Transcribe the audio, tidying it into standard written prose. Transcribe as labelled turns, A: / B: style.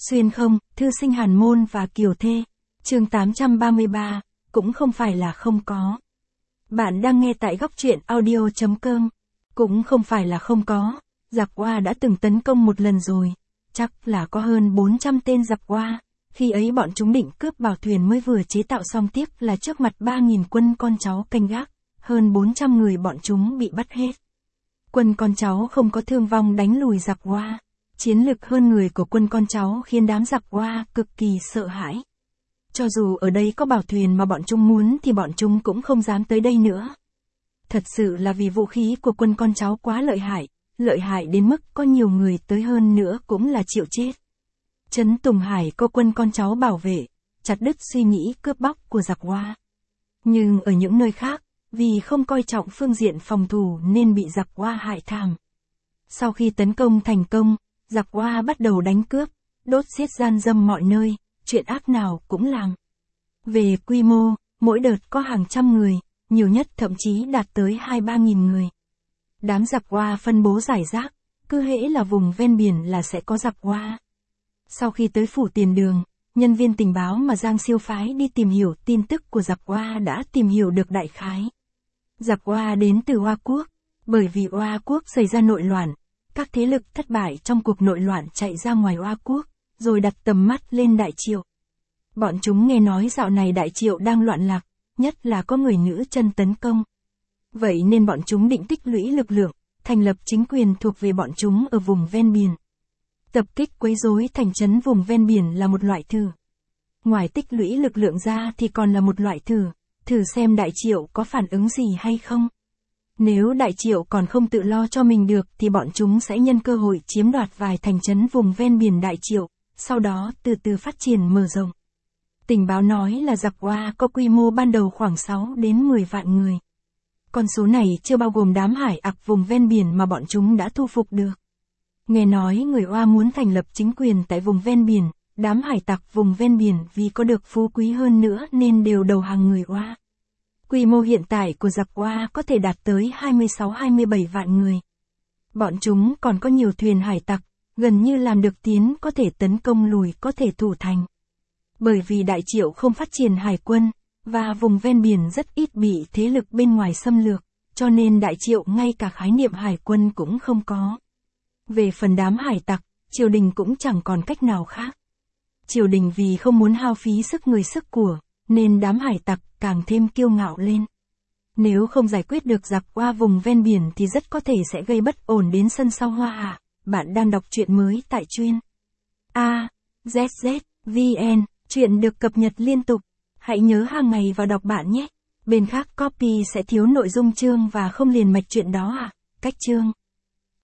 A: Xuyên không, thư sinh Hàn Môn và Kiều Thê. Chương 833, cũng không phải là không có. Bạn đang nghe tại góc truyện audio.com. Cũng không phải là không có, giặc Hoa đã từng tấn công một lần rồi. Chắc là có hơn 400 tên giặc Hoa. Khi ấy bọn chúng định cướp bảo thuyền mới vừa chế tạo xong, tiếc là trước mặt 3.000 quân con cháu canh gác, hơn 400 người bọn chúng bị bắt hết. Quân con cháu không có thương vong đánh lùi giặc Hoa. Chiến lực hơn người của quân con cháu khiến đám giặc Hoa cực kỳ sợ hãi. Cho dù ở đây có bảo thuyền mà bọn chúng muốn thì bọn chúng cũng không dám tới đây nữa. Thật sự là vì vũ khí của quân con cháu quá lợi hại đến mức có nhiều người tới hơn nữa cũng là chịu chết. Trấn Tùng Hải có quân con cháu bảo vệ, chặt đứt suy nghĩ cướp bóc của giặc Hoa. Nhưng ở những nơi khác, vì không coi trọng phương diện phòng thủ nên bị giặc Hoa hại thảm. Sau khi tấn công thành công, giặc Hoa bắt đầu đánh cướp, đốt xiết gian dâm mọi nơi, chuyện ác nào cũng làm. Về quy mô, mỗi đợt có hàng trăm người, nhiều nhất thậm chí đạt tới 2-3.000 người. Đám giặc Hoa phân bố rải rác, cứ hễ là vùng ven biển là sẽ có giặc Hoa. Sau khi tới phủ Tiền Đường, nhân viên tình báo mà Giang Siêu phái đi tìm hiểu tin tức của giặc Hoa đã tìm hiểu được đại khái. Giặc Hoa đến từ Hoa Quốc, bởi vì Hoa Quốc xảy ra nội loạn, các thế lực thất bại trong cuộc nội loạn chạy ra ngoài Hoa Quốc, rồi đặt tầm mắt lên Đại Triệu. Bọn chúng nghe nói dạo này Đại Triệu đang loạn lạc, nhất là có người nữ chân tấn công. Vậy nên bọn chúng định tích lũy lực lượng, thành lập chính quyền thuộc về bọn chúng ở vùng ven biển. Tập kích quấy rối thành trấn vùng ven biển là một loại thử. Ngoài tích lũy lực lượng ra thì còn là một loại thử xem Đại Triệu có phản ứng gì hay không. Nếu Đại Triệu còn không tự lo cho mình được thì bọn chúng sẽ nhân cơ hội chiếm đoạt vài thành trấn vùng ven biển Đại Triệu, sau đó từ từ phát triển mở rộng. Tình báo nói là giặc Hoa có quy mô ban đầu khoảng 6 đến 10 vạn người. Con số này chưa bao gồm đám hải ặc vùng ven biển mà bọn chúng đã thu phục được. Nghe nói người Hoa muốn thành lập chính quyền tại vùng ven biển, đám hải tặc vùng ven biển vì có được phú quý hơn nữa nên đều đầu hàng người Hoa. Quy mô hiện tại của giặc Hoa có thể đạt tới 26-27 vạn người. Bọn chúng còn có nhiều thuyền hải tặc, gần như làm được tiến có thể tấn công lùi có thể thủ thành. Bởi vì Đại Triệu không phát triển hải quân, và vùng ven biển rất ít bị thế lực bên ngoài xâm lược, cho nên Đại Triệu ngay cả khái niệm hải quân cũng không có. Về phần đám hải tặc, triều đình cũng chẳng còn cách nào khác. Triều đình vì không muốn hao phí sức người sức của, nên đám hải tặc càng thêm kiêu ngạo lên. Nếu không giải quyết được giặc Hoa vùng ven biển thì rất có thể sẽ gây bất ổn đến sân sau Hoa Hạ. Bạn đang đọc truyện mới tại truyện AZZ.vn, truyện được cập nhật liên tục. Hãy nhớ hàng ngày vào đọc bạn nhé. Bên khác copy sẽ thiếu nội dung chương và không liền mạch truyện đó à. Cách chương